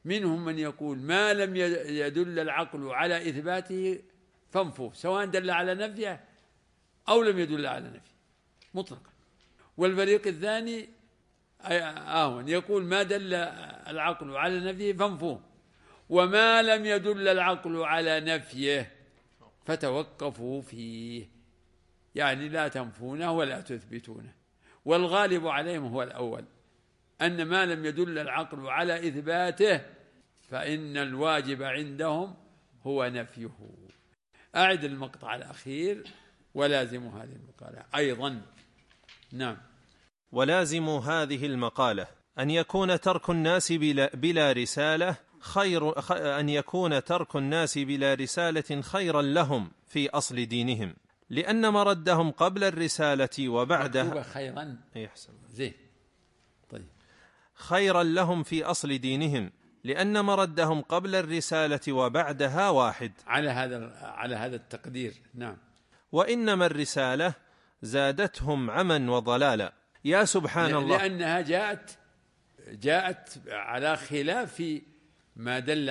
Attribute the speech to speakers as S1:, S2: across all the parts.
S1: منهم من يقول ما لم يدل العقل على إثباته فانفوه، سواء دل على نفيه أو لم يدل على نفيه مطلقا. والفريق الثاني يقول ما دل العقل على نفيه فانفوه، وما لم يدل العقل على نفيه فتوقفوا فيه، يعني لا تنفونه ولا تثبتونه. والغالب عليهم هو الأول، أن ما لم يدل العقل على إثباته فإن الواجب عندهم هو نفيه. أعد المقطع الأخير: ولازم هذه المقالة أيضا. نعم.
S2: ولازم هذه المقالة أن يكون ترك الناس بلا رسالة أن يكون ترك الناس بلا رسالة خيرا لهم في أصل دينهم، لأن مردهم قبل الرسالة وبعدها
S1: خيرا زين. طيب.
S2: خيرا لهم في أصل دينهم، لأن مردهم قبل الرسالة وبعدها واحد،
S1: على هذا التقدير. نعم.
S2: وإنما الرسالة زادتهم عما وضلالا. يا سبحان الله،
S1: لأنها جاءت على خلاف ما دل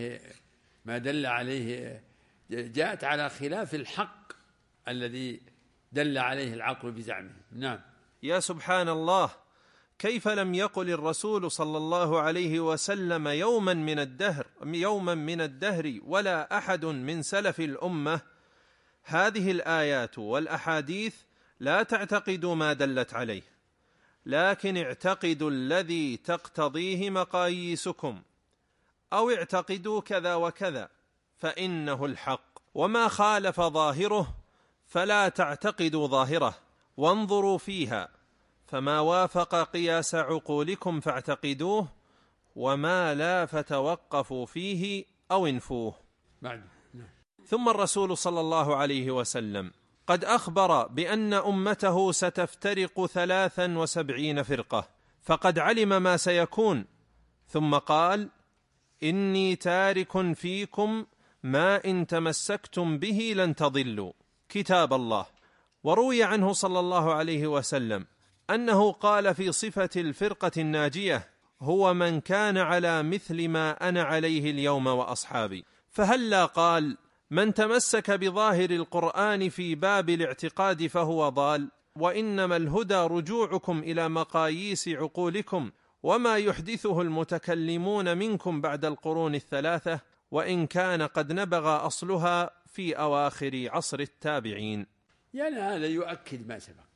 S1: عليه جاءت على خلاف الحق الذي دل عليه العقل بزعمه. نعم.
S2: يا سبحان الله، كيف لم يقل الرسول صلى الله عليه وسلم يوما من الدهر ولا أحد من سلف الأمة هذه الآيات والأحاديث لا تعتقدوا ما دلت عليه، لكن اعتقدوا الذي تقتضيه مقاييسكم، أو اعتقدوا كذا وكذا فإنه الحق، وما خالف ظاهره فلا تعتقدوا ظاهره، وانظروا فيها، فما وافق قياس عقولكم فاعتقدوه، وما لا فتوقفوا فيه أو انفوه. ثم الرسول صلى الله عليه وسلم قد أخبر بأن أمته ستفترق 73 فرقة، فقد علم ما سيكون، ثم قال: إني تارك فيكم ما إن تمسكتم به لن تضلوا، كتاب الله. وروي عنه صلى الله عليه وسلم أنه قال في صفة الفرقة الناجية: هو من كان على مثل ما أنا عليه اليوم وأصحابي. فهلا قال: من تمسك بظاهر القرآن في باب الاعتقاد فهو ضال، وإنما الهدى رجوعكم إلى مقاييس عقولكم وما يحدثه المتكلمون منكم بعد القرون الثلاثة، وإن كان قد نبغ أصلها في أواخر عصر التابعين.
S1: يعني هذا يؤكد ما سبق،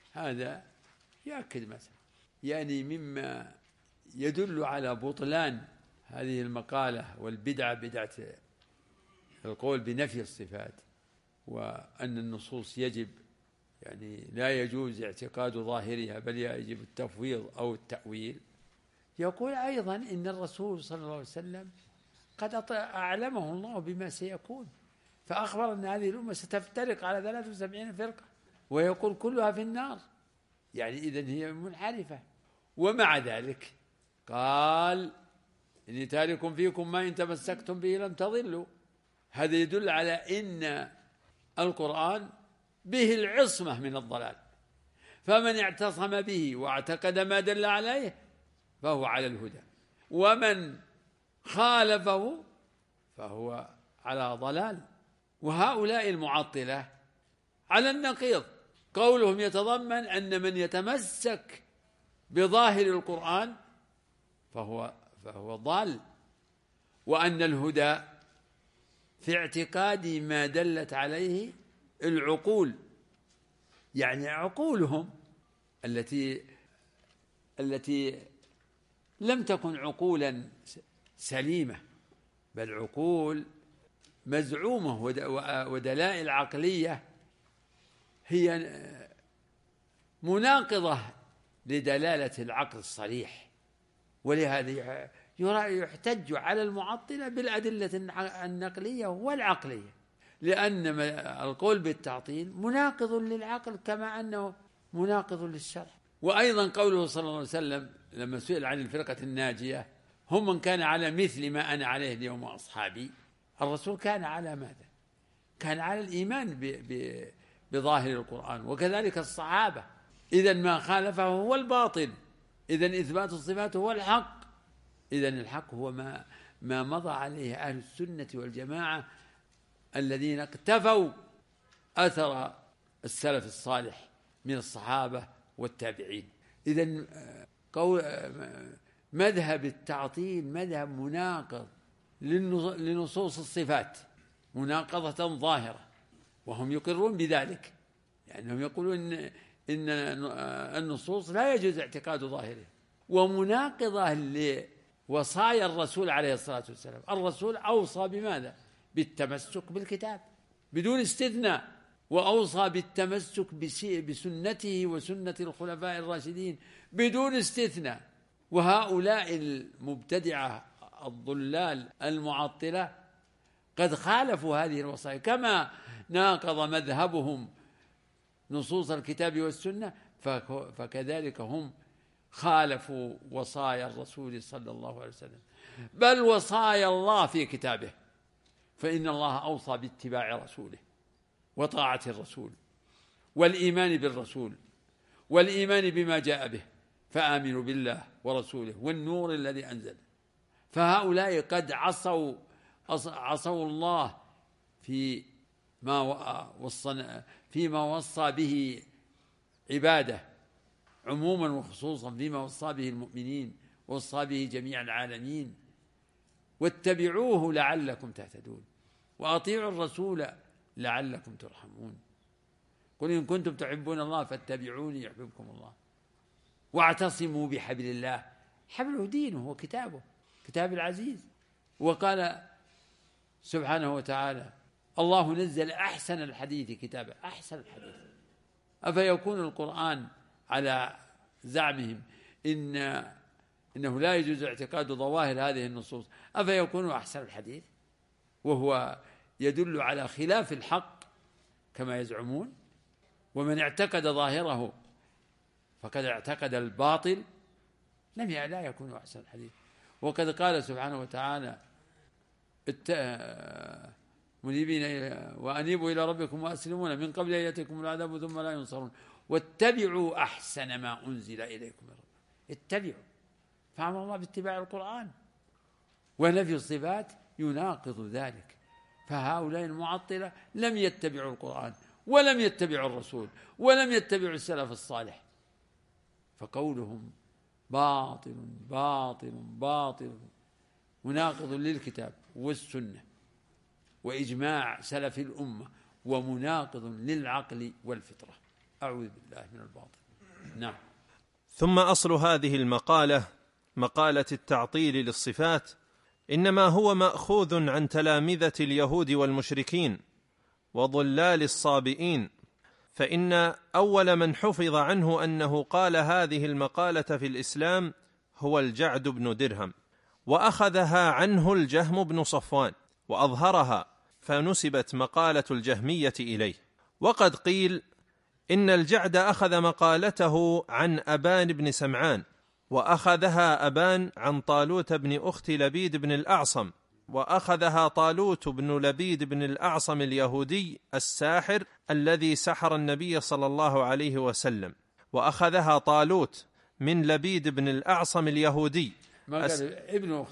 S1: يعني مما يدل على بطلان هذه المقالة والبدعة، بدعة القول بنفي الصفات، وأن النصوص يجب يعني لا يجوز اعتقاد ظاهرها بل يجب التفويض أو التأويل. يقول أيضا إن الرسول صلى الله عليه وسلم قد أعلمه الله بما سيكون، فأخبر أن هذه الأمة ستفترق على 73 فرقة، ويقول كلها في النار، يعني إذن هي منحرفة. ومع ذلك قال: إني تارك فيكم ما إن تمسكتم به لن تضلوا. هذا يدل على إن القرآن به العصمة من الضلال، فمن اعتصم به واعتقد ما دل عليه فهو على الهدى، ومن خالفه فهو على ضلال. وهؤلاء المعطلة على النقيض، قولهم يتضمن أن من يتمسك بظاهر القرآن فهو ضال، وأن الهدى في اعتقاد ما دلت عليه العقول، يعني عقولهم التي لم تكن عقولا سليمة، بل عقول مزعومة ودلائل عقلية هي مناقضة لدلالة العقل الصريح. ولهذا يحتج على المعطلة بالأدلة النقلية والعقلية، لأن القول بالتعطيل مناقض للعقل كما أنه مناقض للشرع. وأيضا قوله صلى الله عليه وسلم لما سئل عن الفرقة الناجية: هم من كان على مثل ما أنا عليه اليوم وأصحابي. الرسول كان على ماذا؟ كان على الإيمان بظاهر القرآن، وكذلك الصحابة. إذن ما خالفه هو الباطل، إذن إثبات الصفات هو الحق. إذن الحق هو ما مضى عليه أهل السنة والجماعة الذين اقتفوا أثر السلف الصالح من الصحابة والتابعين. إذن مذهب التعطيل مذهب مناقض لنصوص الصفات مناقضة ظاهرة، وهم يقرون بذلك، لأنهم يقولون إن النصوص لا يجوز اعتقاد ظاهره، ومناقضة لوصايا الرسول عليه الصلاة والسلام. الرسول أوصى بماذا؟ بالتمسك بالكتاب بدون استثناء، وأوصى بالتمسك بسنته وسنة الخلفاء الراشدين بدون استثناء. وهؤلاء المبتدعة الضلال المعطلة قد خالفوا هذه الوصايا، كما ناقض مذهبهم نصوص الكتاب والسنة، فكذلك هم خالفوا وصايا الرسول صلى الله عليه وسلم، بل وصايا الله في كتابه، فإن الله أوصى باتباع رسوله وطاعة الرسول والإيمان بالرسول والإيمان بما جاء به، فآمنوا بالله ورسوله والنور الذي أنزل. فهؤلاء قد عصوا الله فيما وصى به عباده عموما وخصوصا، فيما وصى به المؤمنين ووصى به جميع العالمين. واتبعوه لعلكم تهتدون وأطيعوا الرسول لعلكم ترحمون. قل إن كنتم تحبون الله فاتبعوني يحببكم الله واعتصموا بحبل الله. حبله دينه وكتابه، كتاب العزيز. وقال سبحانه وتعالى: الله نزل أحسن الحديث كتابا. أحسن الحديث. أفيكون القرآن على زعمهم إنه لا يجوز اعتقاد ظواهر هذه النصوص، أفيكون أحسن الحديث وهو يدل على خلاف الحق كما يزعمون؟ ومن اعتقد ظاهره فقد اعتقد الباطل لا يكون أحسن الحديث. وقد قال سبحانه وتعالى: منيبين وأنيبوا إلى ربكم وأسلمون من قبل أن يأتيكم العذاب ثم لا ينصرون واتبعوا أحسن ما أنزل إليكم من ربكم. اتبعوا، فأمر الله باتباع القرآن، ونفي الصفات يناقض ذلك. فهؤلاء المعطلة لم يتبعوا القرآن ولم يتبعوا الرسول ولم يتبعوا السلف الصالح، فقولهم باطل باطل باطل مناقض للكتاب والسنة وإجماع سلف الأمة، ومناقض للعقل والفطرة. أعوذ بالله من الباطل. نعم.
S2: ثم أصل هذه المقالة، مقالة التعطيل للصفات، إنما هو مأخوذ عن تلامذة اليهود والمشركين وضلال الصابئين، فإن أول من حفظ عنه أنه قال هذه المقالة في الإسلام هو الجعد بن درهم، وأخذها عنه الجهم بن صفوان وأظهرها، فنسبت مقالة الجهمية إليه. وقد قيل إن الجعد أخذ مقالته عن أبان بن سمعان، وأخذها أبان عن طالوت بن أخت لبيد بن الأعصم، وأخذها طالوت بن لبيد بن الأعصم اليهودي الساحر الذي سحر النبي صلى الله عليه وسلم، وأخذها طالوت من لبيد بن الأعصم اليهودي.
S1: ما قال ابن أخت؟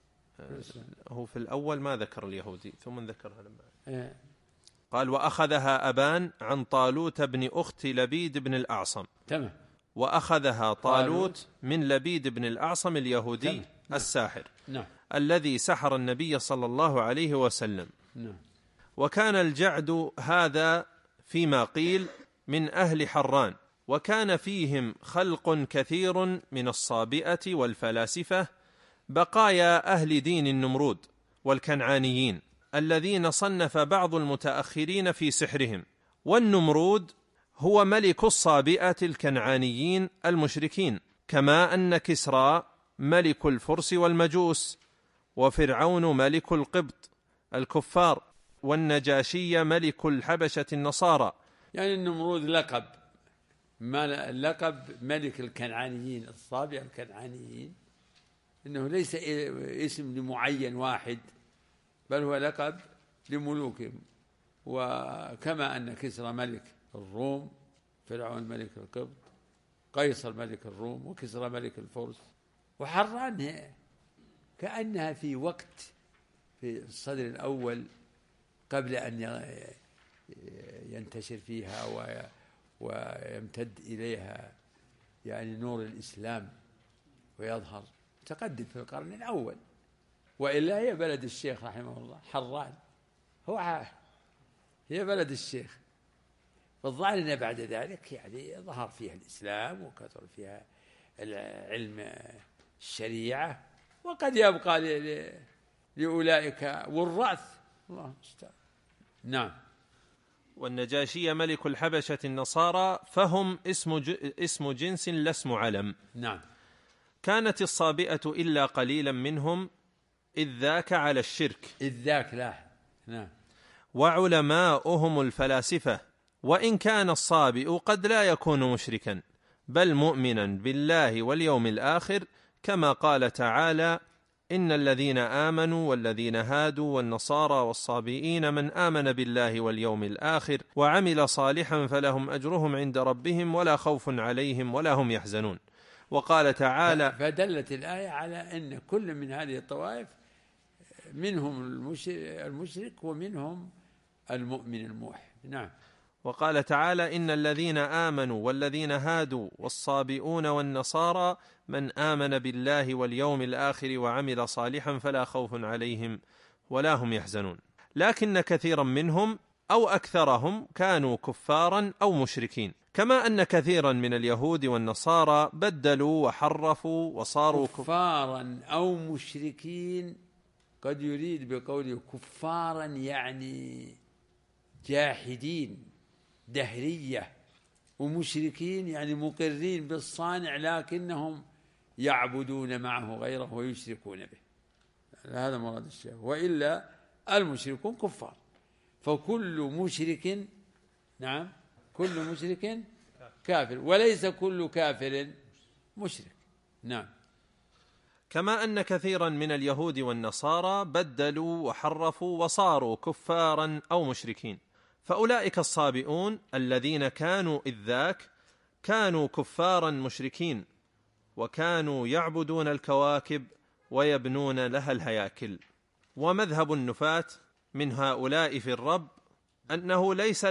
S2: هو في الأول ما ذكر اليهودي ثم ذكرها لما قال: وأخذها أبان عن طالوت بن أخت لبيد بن الأعصم.
S1: تمام.
S2: وأخذها طالوت من لبيد بن الأعصم اليهودي الساحر الذي سحر النبي صلى الله عليه وسلم. وكان الجعد هذا فيما قيل من أهل حران، وكان فيهم خلق كثير من الصابئة والفلاسفة، بقايا أهل دين النمرود والكنعانيين الذين صنف بعض المتأخرين في سحرهم. والنمرود هو ملك الصابئة الكنعانيين المشركين، كما أن كسرى ملك الفرس والمجوس، وفرعون ملك القبط الكفار، والنجاشي ملك الحبشة النصارى.
S1: يعني النمرود لقب ملك الكنعانيين، الصابئة الكنعانيين، إنه ليس اسم لمعين واحد، بل هو لقب لملوكهم. وكما أن كسرى ملك الروم، فرعون ملك القبط، قيصر ملك الروم، وكسرى ملك الفرس، وحران كأنها في وقت في الصدر الأول قبل أن ينتشر فيها ويمتد إليها يعني نور الإسلام ويظهر، متقدم في القرن الأول. وإلا هي بلد الشيخ رحمه الله، حران هي بلد الشيخ. فالظاهر أن بعد ذلك يعني ظهر فيها الإسلام وكثر فيها العلم الشريعة، وقد يبقى لأولئك والرأث، الله المستعان. نعم.
S2: والنجاشي ملك الحبشة النصارى، فهم اسم جنس لا اسم علم.
S1: نعم.
S2: كانت الصابئة إلا قليلا منهم إذ ذاك على الشرك،
S1: إذ ذاك لا. نعم.
S2: وعلماؤهم الفلاسفة، وإن كان الصابئ قد لا يكون مشركا بل مؤمنا بالله واليوم الآخر، كما قال تعالى: إن الذين آمنوا والذين هادوا والنصارى والصابئين من آمن بالله واليوم الآخر وعمل صالحا فلهم أجرهم عند ربهم ولا خوف عليهم ولا هم يحزنون. وقال تعالى:
S1: فدلت الآية على أن كل من هذه الطوائف منهم المشرك ومنهم المؤمن الموحد. نعم.
S2: وقال تعالى: إن الذين آمنوا والذين هادوا والصابئون والنصارى من آمن بالله واليوم الآخر وعمل صالحا فلا خوف عليهم ولا هم يحزنون. لكن كثيرا منهم أو أكثرهم كانوا كفارا أو مشركين، كما أن كثيرا من اليهود والنصارى بدلوا وحرفوا وصاروا
S1: كفارا أو مشركين. قد يريد بقوله كفارا يعني جاحدين دهرية، ومشركين يعني مقرين بالصانع لكنهم يعبدون معه غيره ويشركون به. هذا مراد الشيخ. وإلا المشركون كفار، فكل مشرك، نعم، كل مشرك كافر، وليس كل كافر مشرك. نعم.
S2: كما أن كثيرا من اليهود والنصارى بدلوا وحرفوا وصاروا كفارا أو مشركين، فأولئك الصابئون الذين كانوا إذ ذاك كانوا كفارا مشركين، وكانوا يعبدون الكواكب ويبنون لها الهياكل. ومذهب النفاة من هؤلاء في الرب أنه ليس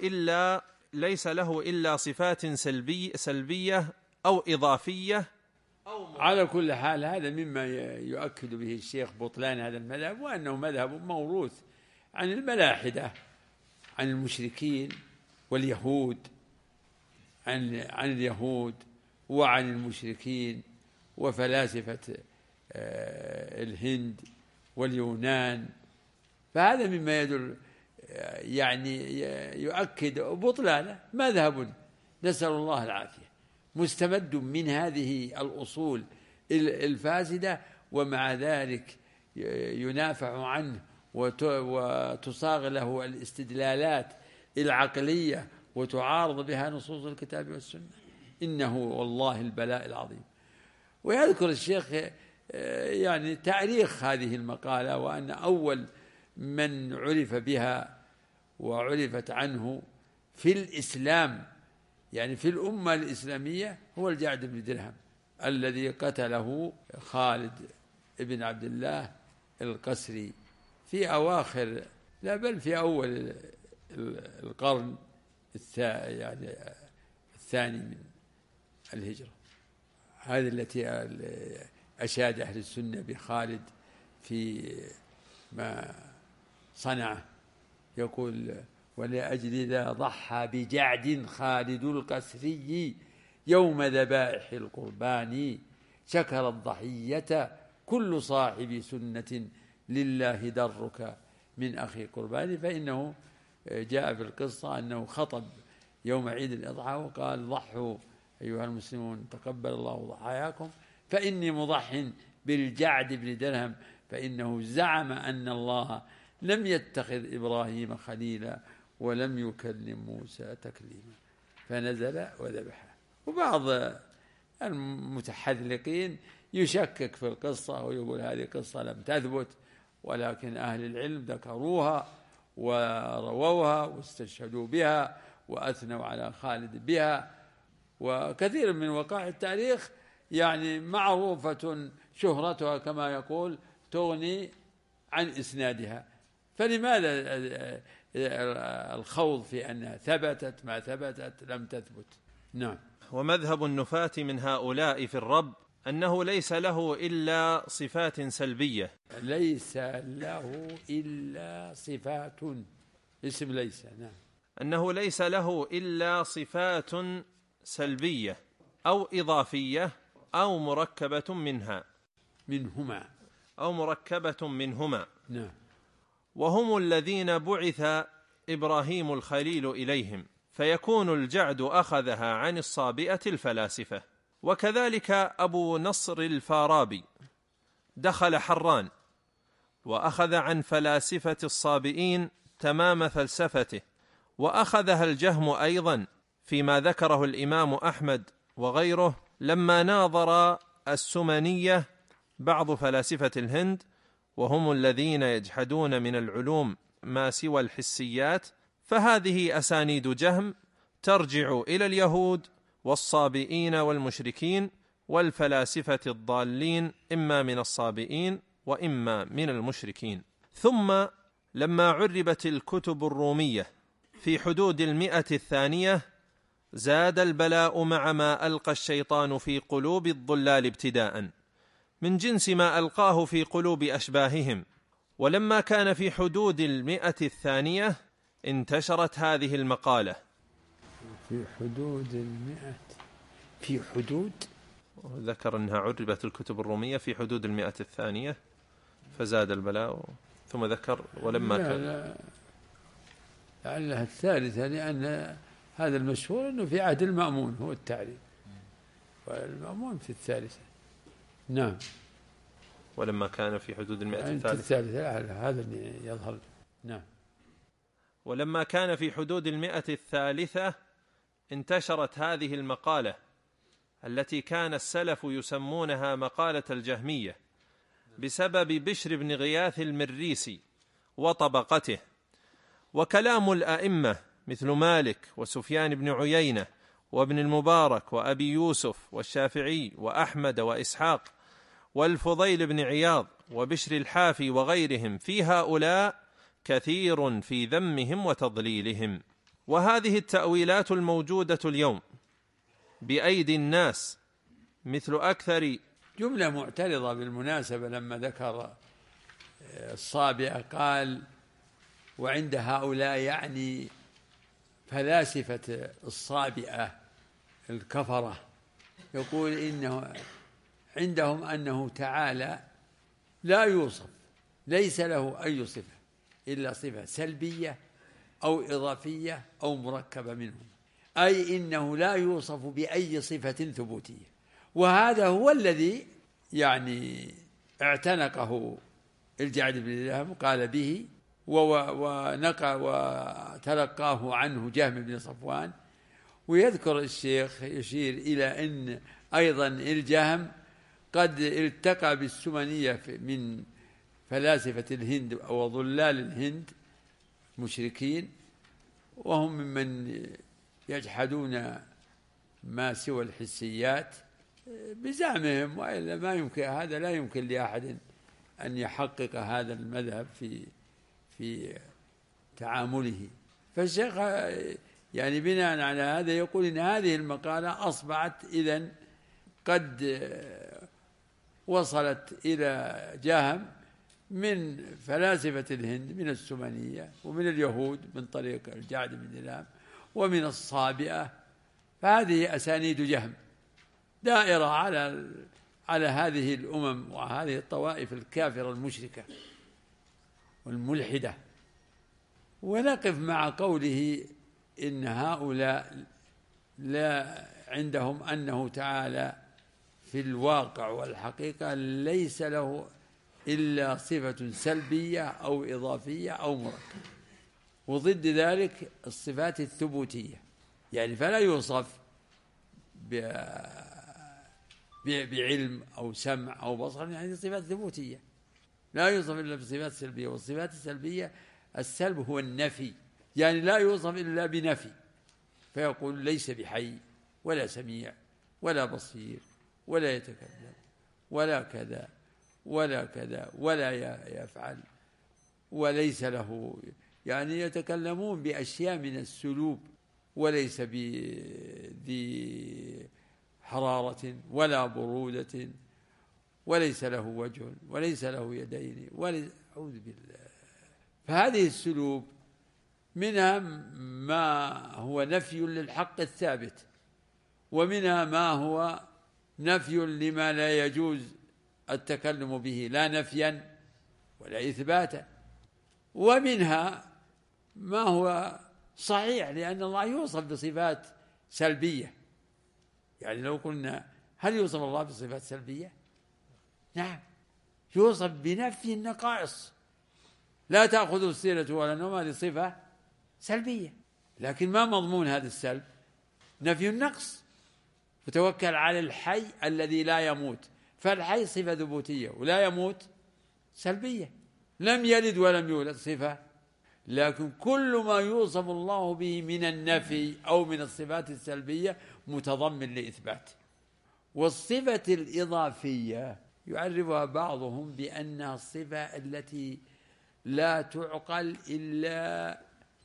S2: له إلا صفات سلبية أو إضافية
S1: على كل حال هذا مما يؤكد به الشيخ بطلان هذا المذهب، وأنه مذهب موروث عن الملاحدة، عن المشركين واليهود، عن اليهود وعن المشركين وفلاسفة الهند واليونان. فهذا مما يدل يعني يؤكد بطلانه. مذهب نسأل الله العافية مستمد من هذه الأصول الفاسدة، ومع ذلك ينافع عنه وتصاغ له الاستدلالات العقلية وتعارض بها نصوص الكتاب والسنة. إنه والله البلاء العظيم. ويذكر الشيخ يعني تاريخ هذه المقالة، وأن أول من عرف بها وعرفت عنه في الإسلام، يعني في الأمة الإسلامية، هو الجعد بن درهم الذي قتله خالد بن عبد الله القسري في أواخر، لا بل في أول القرن الثاني من الهجرة. هذه التي أشاد أهل السنة بخالد في ما صنعه. يقول: ولأجل ذا ضحى بجعد خالد القسري يوم ذبائح القربان، شكر الضحية كل صاحب سنة لله درك من أخي قربان. فإنه جاء في القصة أنه خطب يوم عيد الأضحى وقال: ضحوا أيها المسلمون تقبل الله ضحاياكم، فإني مضح بالجعد بن درهم، فإنه زعم أن الله لم يتخذ إبراهيم خليلا ولم يكلم موسى تكليما، فنزل وذبحه. وبعض المتحذلقين يشكك في القصة ويقول هذه قصة لم تثبت، ولكن أهل العلم ذكروها ورووها واستشهدوا بها وأثنوا على خالد بها. وكثير من وقائع التاريخ يعني معروفة شهرتها كما يقول تغني عن إسنادها، فلماذا الخوض في أنها ثبتت ما ثبتت لم تثبت؟ نعم.
S2: ومذهب النفاة من هؤلاء في الرب أنه ليس له إلا صفات سلبية،
S1: ليس له إلا صفات، اسم ليس. نعم.
S2: أنه ليس له إلا صفات سلبية أو إضافية أو مركبة
S1: منهما
S2: أو مركبة منهما.
S1: نعم.
S2: وهم الذين بعث إبراهيم الخليل إليهم، فيكون الجعد أخذها عن الصابئة الفلاسفة. وكذلك أبو نصر الفارابي دخل حران وأخذ عن فلاسفة الصابئين تمام فلسفته، وأخذها الجهم أيضا فيما ذكره الإمام أحمد وغيره لما ناظر السمنية بعض فلاسفة الهند، وهم الذين يجحدون من العلوم ما سوى الحسيات. فهذه أسانيد جهم ترجع إلى اليهود والصابئين والمشركين والفلاسفة الضالين، إما من الصابئين وإما من المشركين. ثم لما عربت الكتب الرومية في حدود 100 زاد البلاء مع ما ألقى الشيطان في قلوب الضلال ابتداء من جنس ما ألقاه في قلوب أشباههم. ولما كان في حدود 100 انتشرت هذه المقالة.
S1: في حدود
S2: ذكر أنها عربت الكتب الرومية في حدود 100 فزاد البلاء، ثم ذكر ولما كان
S1: لعلها 3، لأن هذا المشهور أنه في عهد المأمون هو التعريب، والمأمون في 3. نعم.
S2: ولما كان في حدود 100
S1: هذا اللي يظهر. نعم.
S2: ولما كان في حدود 100 انتشرت هذه المقالة التي كان السلف يسمونها مقالة الجهمية بسبب بشر بن غياث المريسي وطبقته. وكلام الأئمة مثل مالك وسفيان بن عيينة وابن المبارك وأبي يوسف والشافعي وأحمد وإسحاق والفضيل بن عياض وبشر الحافي وغيرهم في هؤلاء كثير في ذمهم وتضليلهم. وهذه التأويلات الموجودة اليوم بأيدي الناس مثل أكثر
S1: جملة معترضة بالمناسبة لما ذكر الصابئة قال وعند هؤلاء يعني فلاسفة الصابئة الكفرة، يقول إنه عندهم أنه تعالى لا يوصف، ليس له أي صفة إلا صفة سلبية أو إضافية أو مركبة منهم، أي إنه لا يوصف بأي صفة ثبوتية. وهذا هو الذي يعني اعتنقه الجعد بن درهم، قال به وتلقاه عنه جهم بن صفوان. ويذكر الشيخ يشير إلى أن أيضا الجهم قد التقى بالسمنية من فلاسفة الهند أو ضلال الهند مشركين، وهم ممن يجحدون ما سوى الحسيات بزعمهم، وإلا ما يمكن، هذا لا يمكن لأحد أن يحقق هذا المذهب في تعامله. فالشيخ يعني بناء على هذا يقول إن هذه المقالة أصبحت إذن قد وصلت إلى جهم من فلاسفة الهند من السمنية ومن اليهود من طريق الجعد بن درهم ومن الصابئة. فهذه أسانيد جهم دائرة على هذه الأمم وهذه الطوائف الكافرة المشركة والملحدة. ونقف مع قوله إن هؤلاء لا عندهم أنه تعالى في الواقع والحقيقة ليس له إلا صفة سلبية أو إضافية أو مركبة، وضد ذلك الصفات الثبوتية، يعني فلا يوصف بعلم أو سمع أو بصر، يعني صفات ثبوتية لا يوصف إلا بصفات سلبية. والصفات السلبية السلب هو النفي، يعني لا يوصف إلا بنفي، فيقول ليس بحي ولا سميع ولا بصير ولا يتكلم ولا كذا ولا كذا ولا يفعل، وليس له، يعني يتكلمون بأشياء من السلوب، وليس بذي حرارة ولا برودة، وليس له وجه وليس له يدين أعوذ بالله. فهذه السلوب منها ما هو نفي للحق الثابت، ومنها ما هو نفي لما لا يجوز التكلم به، لا نفيا ولا إثباتا، ومنها ما هو صحيح، لأن الله يوصف بصفات سلبية. يعني لو قلنا هل يوصف الله بصفات سلبية؟ نعم، يوصف بنفي النقائص، لا تأخذ السنة ولا النوم، هذه صفة سلبية، لكن ما مضمون هذا السلب؟ نفي النقص. وتوكل على الحي الذي لا يموت، فالحي صفة ثبوتية، ولا يموت سلبية. لم يلد ولم يولد صفة. لكن كل ما يوصف الله به من النفي أو من الصفات السلبية متضمن لإثبات. والصفة الإضافية يعرفها بعضهم بأنها الصفة التي لا تعقل إلا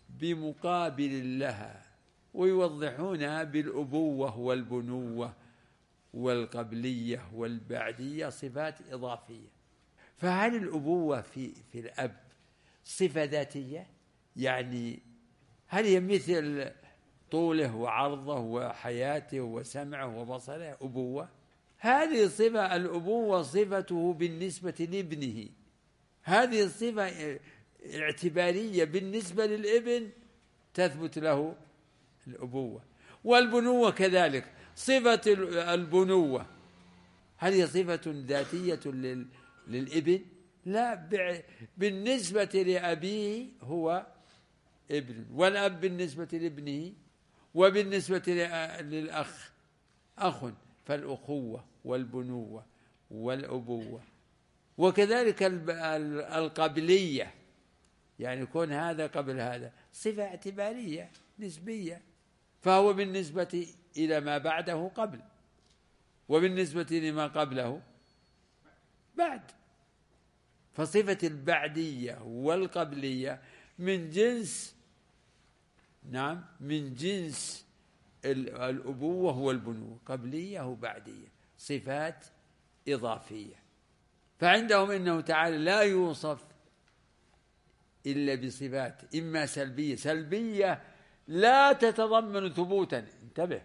S1: بمقابل لها، ويوضحونها بالأبوة والبنوة والقبلية والبعدية، صفات إضافية. فهل الأبوة في الأب صفة ذاتية؟ يعني هل هي مثل طوله وعرضه وحياته وسمعه وبصره أبوة؟ هذه صفة الأبوة صفته بالنسبة لابنه، هذه الصفة اعتبارية بالنسبة للابن تثبت له الأبوة. والبنوة كذلك، صفة البنوة هل هي صفة ذاتية للابن؟ لا، بالنسبة لأبيه هو ابن، والأب بالنسبة لابنه، وبالنسبة للأخ أخ، فالأخوة والبنوة والأبوة. وكذلك القبلية، يعني يكون هذا قبل هذا، صفة اعتبارية نسبية، فهو بالنسبة إلى ما بعده قبل، وبالنسبة لما قبله بعد. فصفة البعدية والقبلية من جنس، نعم، من جنس الأبوة والبنوة، قبلية وبعدية، صفات إضافية. فعندهم إنه تعالى لا يوصف إلا بصفات إما سلبية لا تتضمن ثبوتا، انتبه،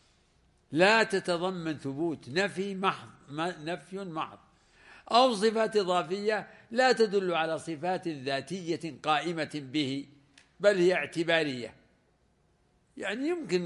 S1: لا تتضمن ثبوت، نفي محض، أو صفات إضافية لا تدل على صفات ذاتية قائمة به، بل هي اعتبارية. يعني يمكن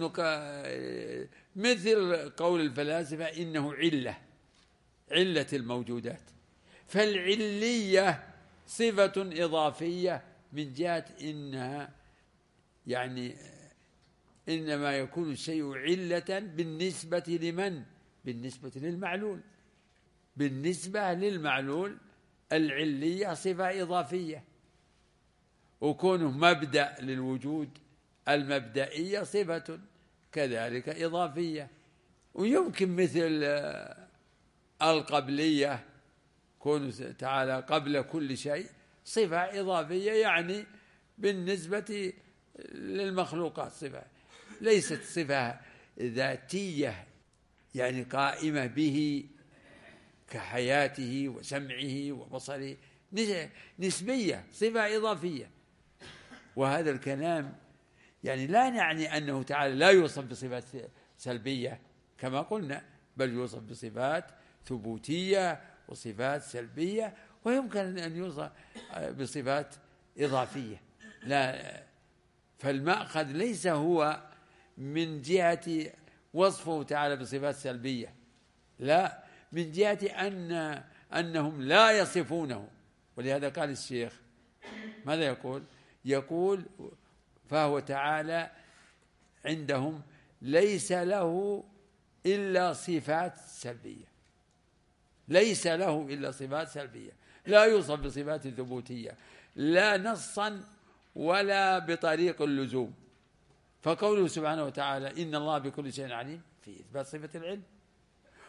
S1: مثل قول الفلاسفة إنه علة الموجودات. فالعلية صفة إضافية من جهة إنها يعني إنما يكون الشيء علة بالنسبة لمن؟ بالنسبة للمعلول. بالنسبة للمعلول العلية صفة إضافية، وكونه مبدأ للوجود المبدئية صفة كذلك إضافية. ويمكن مثل القبلية، كونه تعالى قبل كل شيء، صفة إضافية، يعني بالنسبة للمخلوقات صفة، ليست صفة ذاتية يعني قائمة به كحياته وسمعه وبصره، نسبية، صفة إضافية. وهذا الكلام يعني لا نعني أنه تعالى لا يوصف بصفات سلبية كما قلنا، بل يوصف بصفات ثبوتية وصفات سلبية، ويمكن أن يوصف بصفات إضافية. لا، فالمأخذ ليس هو من جهة وصفه تعالى بصفات سلبية، لا، من جهة أنهم لا يصفونه. ولهذا قال الشيخ ماذا يقول فهو تعالى عندهم ليس له إلا صفات سلبية، ليس له إلا صفات سلبية، لا يوصف بصفات ثبوتية لا نصا ولا بطريق اللزوم. فقوله سبحانه وتعالى إن الله بكل شيء عليم في إثبات صفة العلم،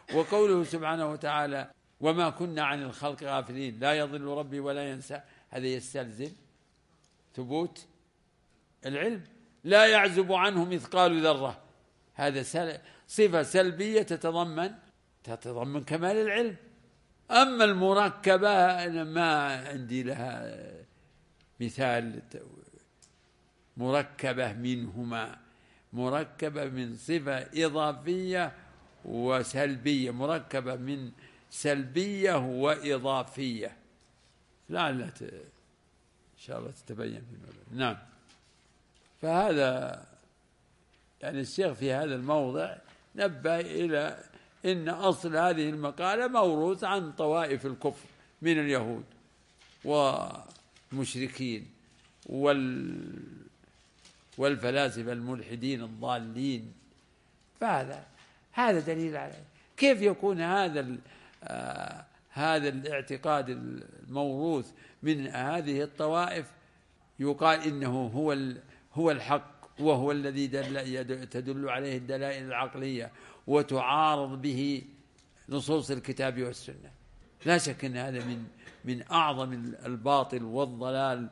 S1: وقوله سبحانه وتعالى وما كنا عن الخلق غافلين لا يضل ربي ولا ينسى، هذا يستلزم ثبوت العلم. لا يعزب عنه مثقال ذرة، هذا صفة سلبية تتضمن كمال العلم. أما المركبة أنا ما عندي لها مثال. مركبة منهما، مركبة من صفة إضافية وسلبية، مركبة من سلبية وإضافية، لعل إن شاء الله تتبين في الموضوع. نعم. فهذا يعني الشيخ في هذا الموضع نبه إلى إن أصل هذه المقالة موروث عن طوائف الكفر من اليهود والمشركين والفلاسفة الملحدين الضالين. فهذا دليل على كيف يكون هذا الاعتقاد الموروث من هذه الطوائف يقال إنه هو الحق، وهو الذي تدل عليه الدلائل العقلية وتعارض به نصوص الكتاب والسنة. لا شك أن هذا من أعظم الباطل والضلال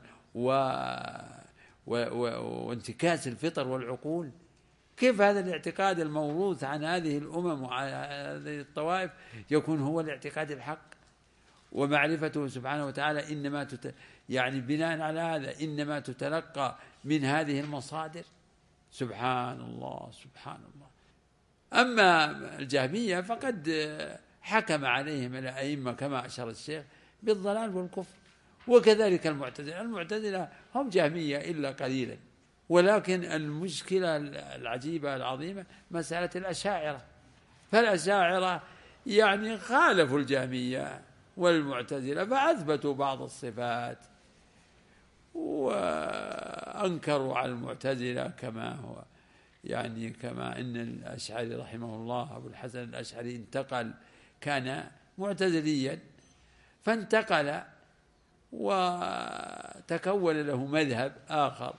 S1: وانتكاس الفطر والعقول. كيف هذا الاعتقاد الموروث عن هذه الأمم وعن هذه الطوائف يكون هو الاعتقاد الحق؟ ومعرفته سبحانه وتعالى إنما يعني بناء على هذا إنما تتلقى من هذه المصادر. سبحان الله سبحان الله. أما الجهمية فقد حكم عليهم الأئمة كما أشار الشيخ بالضلال والكفر، وكذلك المعتزلة هم جهمية إلا قليلا. ولكن المشكلة العجيبة العظيمة مسألة الأشاعرة. فالأشاعرة يعني خالفوا الجهمية والمعتزلة فأثبتوا بعض الصفات وأنكروا على المعتزلة كما هو يعني كما إن الأشعري رحمه الله أبو الحسن الأشعري كان معتزليا فانتقل وتكون له مذهب آخر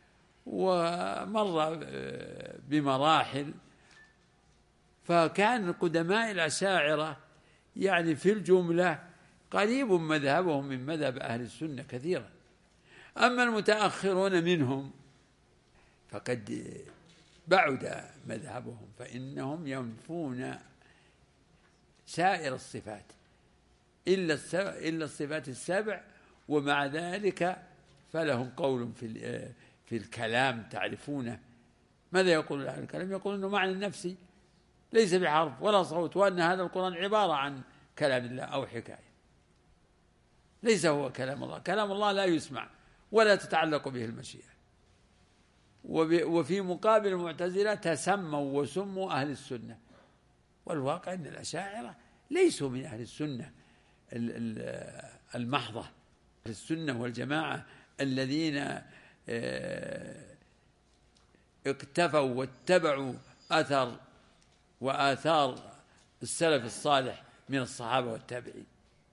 S1: ومر بمراحل. فكان قدماء الأشاعرة يعني في الجملة قريب مذهبهم من مذهب أهل السنة كثيرا. أما المتأخرون منهم فقد بعد مذهبهم، فإنهم ينفون سائر الصفات إلا الصفات السبع، ومع ذلك فلهم قول في الكلام تعرفونه. ماذا يقول أهل الكلام؟ يقول أنه معنى نفسي ليس بحرف ولا صوت، وأن هذا القرآن عبارة عن كلام الله أو حكاية، ليس هو كلام الله. كلام الله لا يسمع ولا تتعلق به المشيئة. وفي مقابل المعتزلة تسموا وسموا أهل السنة، والواقع أن الأشاعرة ليسوا من أهل السنة المحضة. أهل السنة والجماعة الذين اقتفوا واتبعوا وآثار السلف الصالح من الصحابة والتابعين،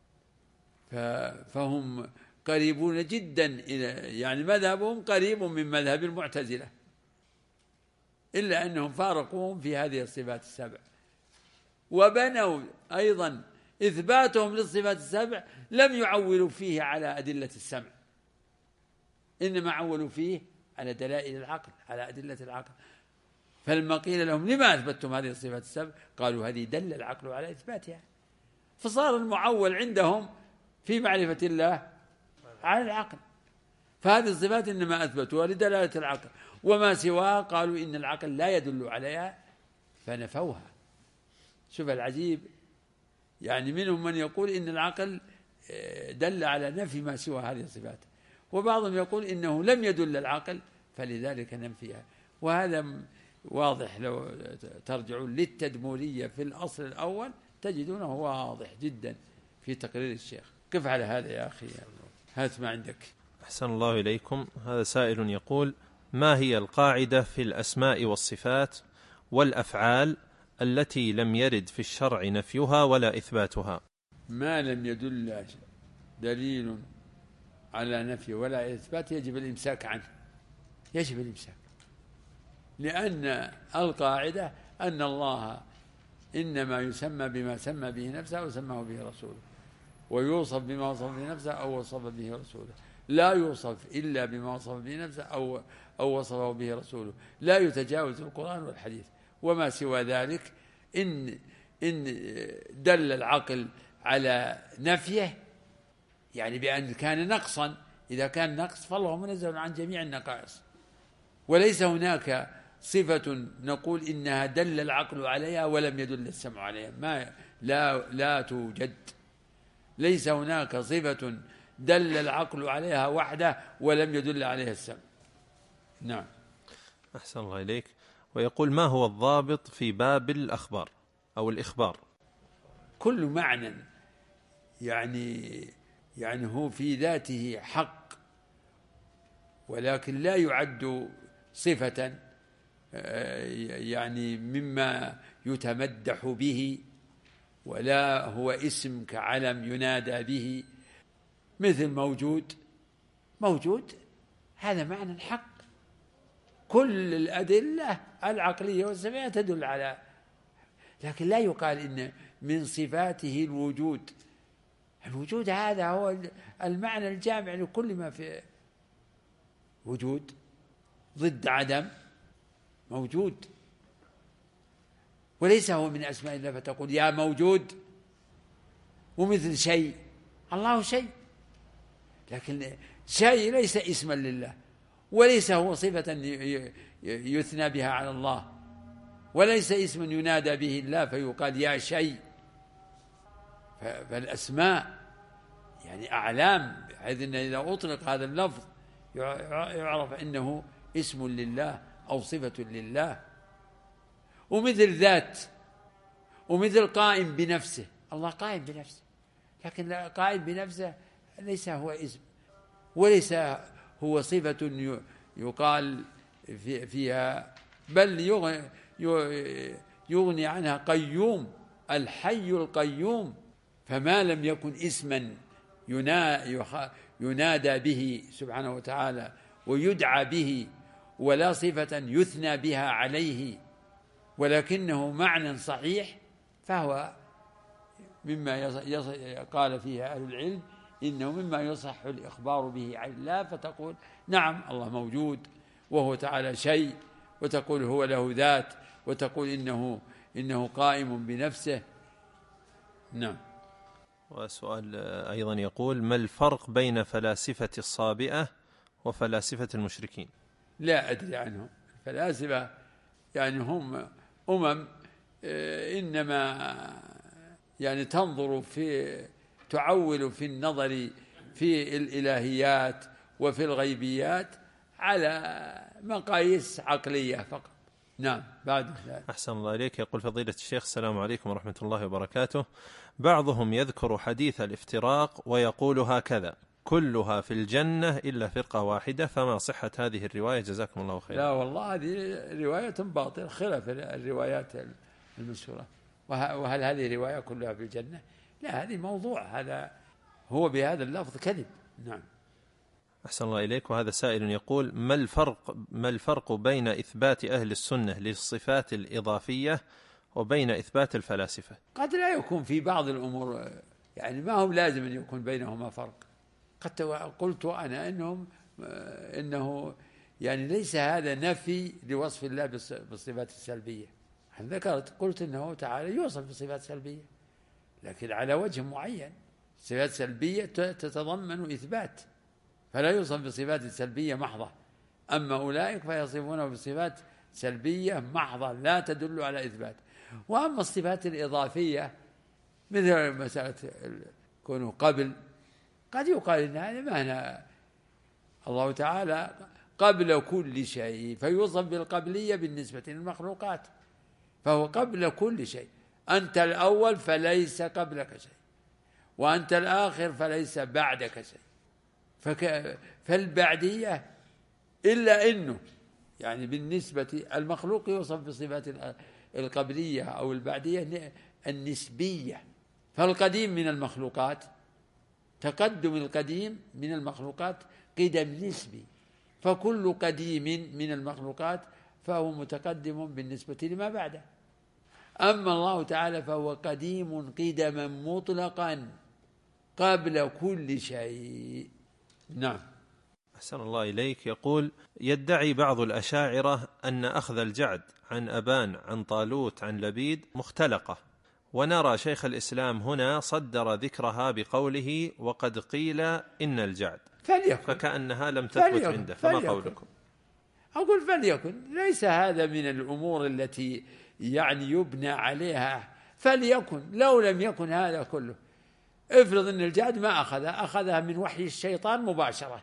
S1: فهم قريبون جدا إلى يعني مذهبهم قريب من مذهب المعتزلة، إلا أنهم فارقوهم في هذه الصفات السبع. وبنوا أيضا إثباتهم للصفات السبع لم يعولوا فيه على أدلة السمع، إنما عولوا فيه على دلائل العقل، على أدلة العقل. فلما قيل لهم لما أثبتتم هذه الصفات السبع قالوا هذه دل العقل على إثباتها. فصار المعول عندهم في معرفة الله على العقل. فهذه الصفات إنما أثبتوها لدلالة العقل، وما سواها قالوا إن العقل لا يدل عليها فنفوها. شوف العجيب، يعني منهم من يقول إن العقل دل على نفي ما سوى هذه الصفات، وبعضهم يقول إنه لم يدل العقل فلذلك ننفيها. وهذا واضح، لو ترجعون للتدمورية في الأصل الأول تجدونه واضح جدا في تقرير الشيخ. كيف على هذا يا أخي؟ هات ما عندك.
S2: أحسن الله إليكم. هذا سائل يقول: ما هي القاعدة في الأسماء والصفات والأفعال التي لم يرد في الشرع نفيها ولا إثباتها؟
S1: ما لم يدل دليل على نفي ولا إثبات يجب الإمساك عنه، يجب الإمساك، لأن القاعدة أن الله إنما يسمى بما سمى به نفسه أو سماه به رسوله، ويوصف بما وصف به نفسه أو وصف به رسوله، لا يوصف إلا بما وصف به نفسه أو وصفه به رسوله، لا يتجاوز القرآن والحديث. وما سوى ذلك إن دل العقل على نفيه، يعني بأن كان نقصا، إذا كان نقص فالله منزه عن جميع النقائص، وليس هناك صفة نقول إنها دل العقل عليها ولم يدل السمع عليها، لا توجد. ليس هناك صفة دل العقل عليها وحده ولم يدل عليها السمع. نعم.
S2: أحسن الله إليك. ويقول: ما هو الضابط في باب الأخبار أو الإخبار؟
S1: كل معنى يعني هو في ذاته حق، ولكن لا يعد صفة يعني مما يتمدح به، ولا هو اسم كعلم ينادى به، مثل موجود هذا معنى حق. كل الأدلة العقلية والسمعية تدل على، لكن لا يقال إن من صفاته الوجود. الوجود هذا هو المعنى الجامع لكل ما في وجود، ضد عدم موجود، وليس هو من أسماء الله فتقول يا موجود. ومثل شيء، الله شيء، لكن شيء ليس اسما لله، وليس هو صفة يثنى بها على الله، وليس اسما ينادى به الله فيقال يا شيء. فالأسماء يعني أعلام، بحيث أن إذا أطلق هذا اللفظ يعرف أنه اسم لله أو صفة لله. ومثل ذات، ومثل قائم بنفسه، الله قائم بنفسه، لكن قائم بنفسه ليس هو اسم، وليس هو صفة يقال فيها، بل يغني عنها قيوم، الحي القيوم. فما لم يكن اسما ينادى به سبحانه وتعالى ويدعى به، ولا صفة يثنى بها عليه، ولكنه معنى صحيح، فهو مما قال فيها أهل العلم إنه مما يصح الإخبار به عن الله، فتقول نعم الله موجود وهو تعالى شيء، وتقول هو له ذات، وتقول إنه قائم بنفسه. نعم.
S2: وسؤال أيضا يقول: ما الفرق بين فلاسفة الصابئة وفلاسفة المشركين؟
S1: لا أدري عنهم. الفلاسفة يعني هم إنما يعني تعول في النظر في الإلهيات وفي الغيبيات على مقاييس عقلية فقط. نعم. بعد
S2: أحسن الله إليك. يقول فضيلة الشيخ: السلام عليكم ورحمة الله وبركاته. بعضهم يذكر حديث الافتراق ويقول هكذا: كلها في الجنة إلا فرقة واحدة، فما صحة هذه الرواية؟ جزاكم الله خيرا.
S1: لا والله هذه رواية باطلة خلاف الروايات المشهورة. وهل هذه رواية كلها في الجنة؟ لا، هذه موضوع، هذا هو بهذا اللفظ كذب. نعم.
S2: أحسن الله إليك. وهذا سائل يقول: ما الفرق بين إثبات أهل السنة للصفات الإضافية وبين إثبات الفلاسفة؟
S1: قد لا يكون في بعض الأمور، يعني ما هو لازم أن يكون بينهما فرق. قد قلت أنا إنه يعني ليس هذا نفي لوصف الله بالصفات السلبية. قلت إنه تعالى يوصف بالصفات السلبية، لكن على وجه معين. صفات سلبية تتضمن إثبات، فلا يوصف بصفات سلبية محضة. أما أولئك فيصفونه بصفات سلبية محضة لا تدل على إثبات. وأما الصفات الإضافية مثل مسألة كونه قبل، قد يقال إن هذا معنى الله تعالى قبل كل شيء، فيوصف بالقبلية بالنسبة للمخلوقات، فهو قبل كل شيء. أنت الأول فليس قبلك شيء، وأنت الآخر فليس بعدك شيء. فالبعدية إلا إنه يعني بالنسبة المخلوق يوصف بصفات القبلية أو البعدية النسبية. فالقديم من المخلوقات، تقدم القديم من المخلوقات قدم نسبي، فكل قديم من المخلوقات فهو متقدم بالنسبة لما بعده. أما الله تعالى فهو قديم قدما مطلقا قبل كل شيء. نعم.
S2: أحسن الله إليك. يقول: يدعي بعض الأشاعرة أن أخذ الجعد عن أبان عن طالوت عن لبيد مختلقة، ونرى شيخ الإسلام هنا صدر ذكرها بقوله: وقد قيل إن الجعد، فكأنها لم تثبت عنده، فما قولكم؟
S1: أقول فليكن، ليس هذا من الأمور التي يعني يبنى عليها، فليكن. لو لم يكن هذا كله، افرض أن الجعد ما أخذها من وحي الشيطان مباشرة،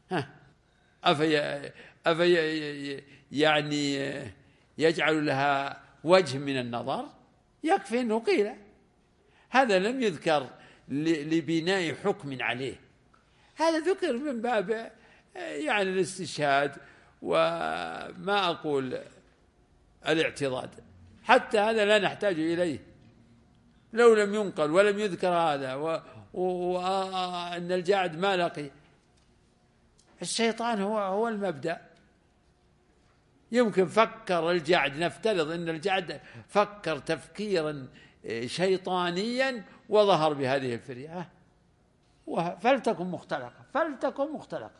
S1: يعني يجعل لها وجه من النظر؟ يكفي أنه قيل. هذا لم يذكر لبناء حكم عليه، هذا ذكر من باب يعني الاستشهاد، وما أقول الاعتضاد. حتى هذا لا نحتاج إليه لو لم ينقل ولم يذكر هذا، وأن الجعد ما لقي. الشيطان هو المبدأ. يمكن فكر الجعد، نفترض أن الجعد فكر تفكيرا شيطانيا وظهر بهذه الفرية، فلتكن مختلقة.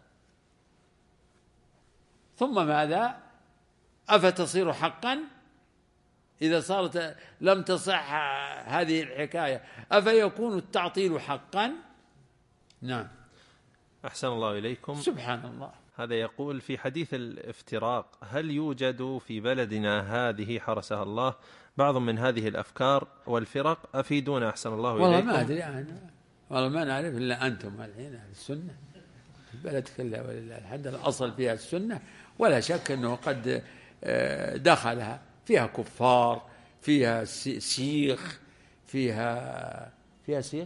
S1: ثم ماذا؟ أفتصير حقا إذا صارت لم تصح هذه الحكاية؟ أفيكون التعطيل حقا؟ نعم.
S2: أحسن الله إليكم.
S1: سبحان الله.
S2: هذا يقول: في حديث الافتراق، هل يوجد في بلدنا هذه حرسها الله بعض من هذه الأفكار والفرق؟ أفيدونا أحسن الله إليكم.
S1: والله ما أدري أنا، والله ما نعرف إلا أنتم الحين أهل السنة. البلد كلها ولله الحمد الأصل فيها السنة، ولا شك أنه قد دخلها، فيها كفار، فيها سيخ، فيها سيخ،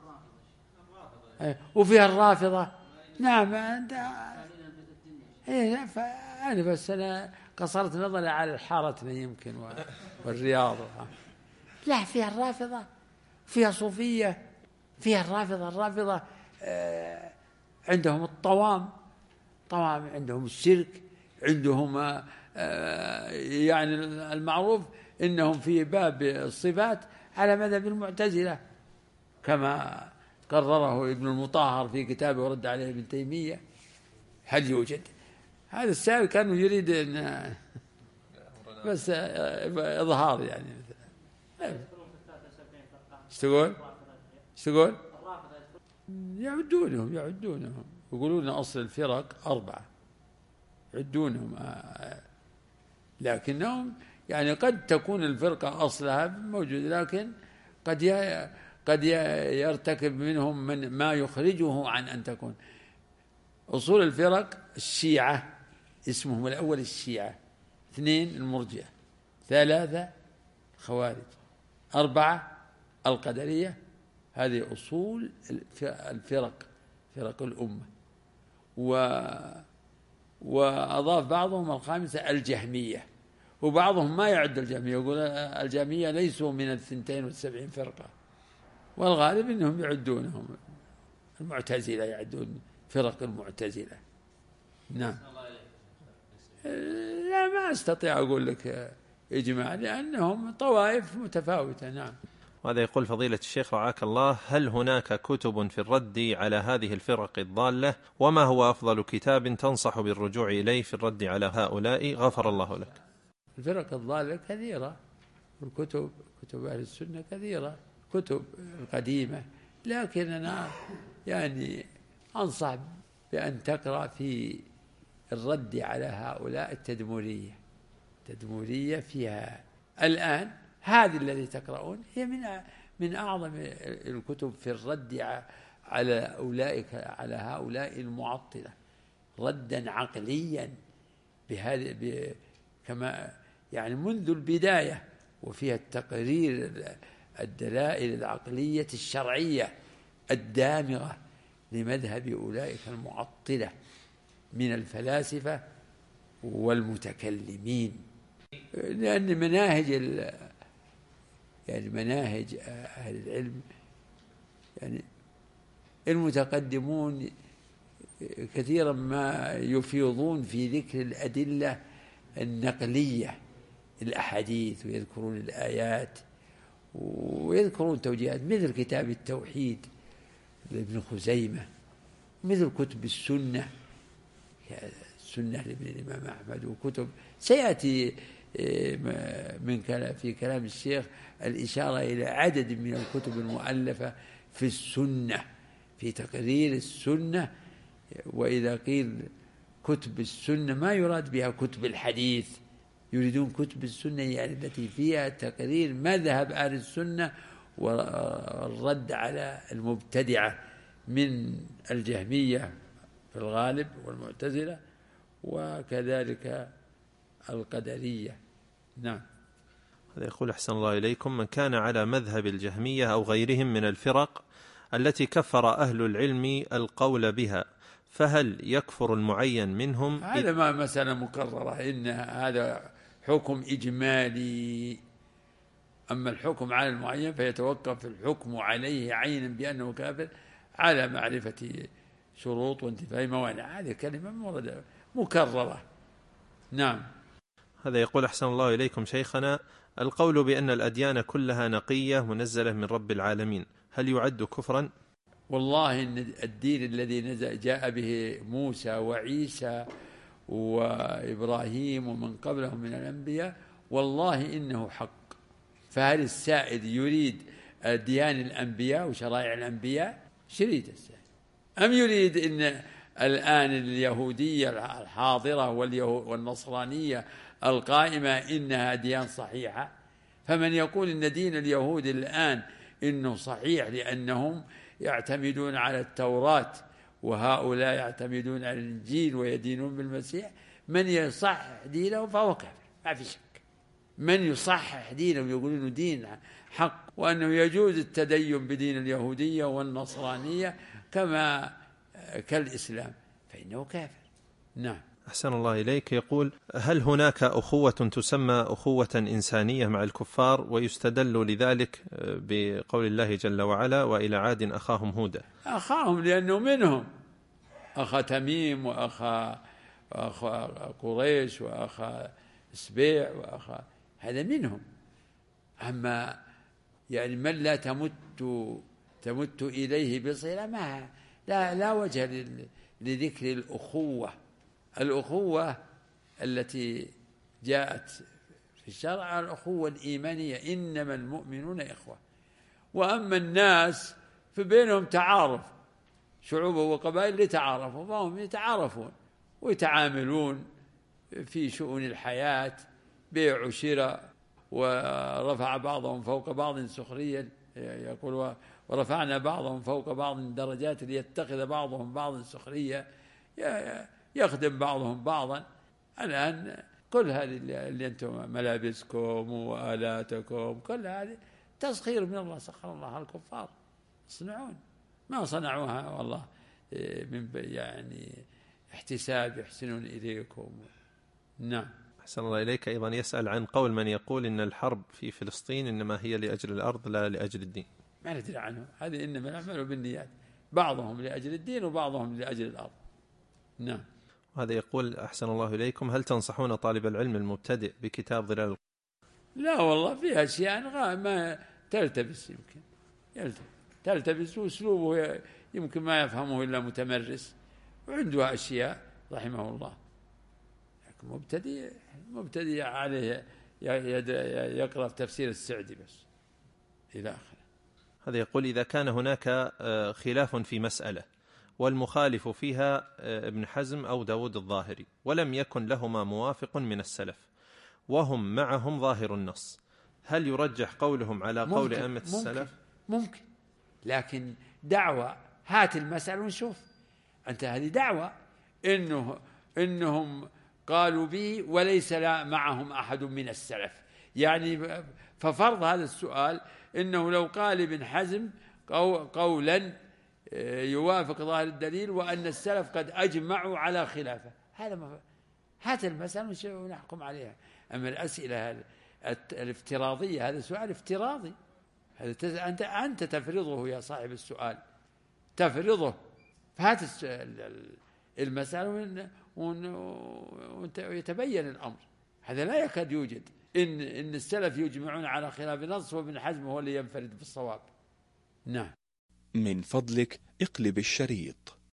S1: وفيها الرافضة. نعم. أنا بس أنا قصرت نظري على الحارتنا يمكن والرياض. لا، فيها الرافضة، فيها صوفية، فيها الرافضة عندهم الطوام، عندهم الشرك، عندهم يعني المعروف إنهم في باب الصفات على مذهب المعتزلة، كما قرره ابن المطهر في كتابه ورد عليه ابن تيمية. هل يوجد؟ هذا السائل كان يريد أن بس إظهار يعني. ايش تقول؟ يعدونهم يقولون أصل الفرق 4، يعدونهم، لكنهم يعني قد تكون الفرقة أصلها موجود، لكن قد يرتكب منهم من ما يخرجه عن أن تكون. أصول الفرق: الشيعة، اسمهم الأول الشيعة، 2 المرجئة، 3 الخوارج، 4 القدرية. هذه أصول الفرق، فرق الأمة. وأضاف بعضهم الخامسة الجهمية، وبعضهم ما يعد الجهمية، يقول الجهمية ليسوا من 72 فرقة، والغالب أنهم يعدونهم المعتزلة، يعدون فرق المعتزلة. نعم. لا، ما أستطيع أقول لك إجماع، لأنهم طوائف متفاوتة. نعم.
S2: وهذا يقول: فضيلة الشيخ رعاك الله، هل هناك كتب في الرد على هذه الفرق الضالة؟ وما هو أفضل كتاب تنصح بالرجوع إليه في الرد على هؤلاء؟ غفر الله لك.
S1: الفرق الضالة كثيرة، كتب أهل السنة كثيرة، كتب القديمة، لكن أنا يعني أنصح بأن تقرأ في الرد على هؤلاء التدمرية فيها الآن. هذه التي تقرؤون هي من أعظم الكتب في الرد على هؤلاء المعطلة، ردا عقليا كما يعني منذ البداية، وفيها التقرير الدلائل العقلية الشرعية الدامغة لمذهب أولئك المعطلة من الفلاسفة والمتكلمين. لأن مناهج أهل العلم، يعني المتقدمون كثيرا ما يفيضون في ذكر الأدلة النقلية الأحاديث ويذكرون الآيات ويذكرون توجيهات، مثل كتاب التوحيد لابن خزيمة، مثل كتب السنة لابن الإمام أحمد، وكتب سيأتي في كلام الشيخ الإشارة إلى عدد من الكتب المؤلفة في السنة، في تقرير السنة. وإذا قيل كتب السنة ما يراد بها كتب الحديث، يريدون كتب السنة يعني التي فيها تقرير مذهب أهل السنة والرد على المبتدعة من الجهمية في الغالب والمعتزلة، وكذلك القدرية. نعم.
S2: هذا يقول أحسن الله إليكم: من كان على مذهب الجهمية أو غيرهم من الفرق التي كفر أهل العلم القول بها، فهل يكفر المعين منهم؟
S1: هذا ما مسألة مكررة، إن هذا حكم إجمالي. أما الحكم على المعين فيتوقف الحكم عليه عينا بأنه كافر على معرفة شروط وانتفاء موانع. هذه كلمة مكررة. نعم.
S2: هذا يقول أحسن الله إليكم شيخنا: القول بأن الأديان كلها نقية منزلة من رب العالمين، هل يعد كفرا؟
S1: والله إن الدين الذي جاء به موسى وعيسى وإبراهيم ومن قبلهم من الأنبياء والله إنه حق. فهل السائل يريد ديان الأنبياء وشرائع الأنبياء؟ شريد السائل، أم يريد إن الآن اليهودية الحاضرة والنصرانية القائمة إنها ديان صحيحة؟ فمن يقول إن دين اليهود الآن إنه صحيح لأنهم يعتمدون على التوراة وهؤلاء يعتمدون على الإنجيل ويدينون بالمسيح، من يصحح دينه فهو كافر، ما في شك. من يصحح دينه ويقول إنه دين حق وأنه يجوز التدين بدين اليهودية والنصرانية كالإسلام فإنه كافر. نعم.
S2: أحسن الله إليك. يقول: هل هناك أخوة تسمى أخوة إنسانية مع الكفار ويستدل لذلك بقول الله جل وعلا: وإلى عاد أخاهم هودا؟
S1: أخاهم لأنه منهم، أخا تميم وأخا قريش وأخا سبيع هذا منهم. أما يعني من لا تمت إليه بصلة لا وجه لذكر الأخوة التي جاءت في الشرع، الأخوة الإيمانية، إنما المؤمنون إخوة. وأما الناس فبينهم تعارف، شعوب وقبائل يتعارفوا، فهم يتعارفون ويتعاملون في شؤون الحياة، بيع وشراء، ورفع بعضهم فوق بعض سخريا، يقول: ورفعنا بعضهم فوق بعض درجات ليتخذ بعضهم بعضا سخريا، يخدم بعضهم بعضا. الآن كل هذه اللي أنتم ملابسكم وآلاتكم كل هذه تسخير من الله، سخر الله الكفار يصنعون ما صنعوها والله من يعني احتساب يحسنون إليكم. نعم.
S2: أحسن الله إليك. أيضا يسأل عن قول من يقول إن الحرب في فلسطين إنما هي لأجل الأرض لا لأجل الدين.
S1: ما ندري عنه، هذه إنما نعمل بالنيات، بعضهم لأجل الدين وبعضهم لأجل الأرض. نعم.
S2: هذا يقول: أحسن الله إليكم: هل تنصحون طالب العلم المبتدئ بكتاب ظلال؟
S1: لا والله فيها أشياء ما تلتبس، يمكن تلتبس، وأسلوبه يمكن ما يفهمه إلا متمرس، وعنده أشياء رحمه الله. مبتدئ عليه يقرأ في تفسير السعدي بس إلى آخره.
S2: هذا يقول: إذا كان هناك خلاف في مسألة والمخالف فيها ابن حزم أو داود الظاهري ولم يكن لهما موافق من السلف وهم معهم ظاهر النص، هل يرجح قولهم على قول أئمة السلف؟
S1: ممكن، لكن دعوة هات المسألة ونشوف. أنت هذه دعوة إنهم قالوا به وليس معهم أحد من السلف، يعني ففرض هذا السؤال إنه لو قال ابن حزم قولا يوافق ظاهر الدليل وأن السلف قد أجمعوا على خلافه، هات المسألة ونحكم عليها. أما الأسئلة الافتراضية هذا سؤال افتراضي، هذا أنت تفرضه يا صاحب السؤال، تفرضه. فهات المسألة ويتبين الأمر. هذا لا يكاد يوجد إن السلف يجمعون على خلاف نص، وابن حزم هو اللي ينفرد بالصواب. نعم.
S3: من فضلك اقلب الشريط.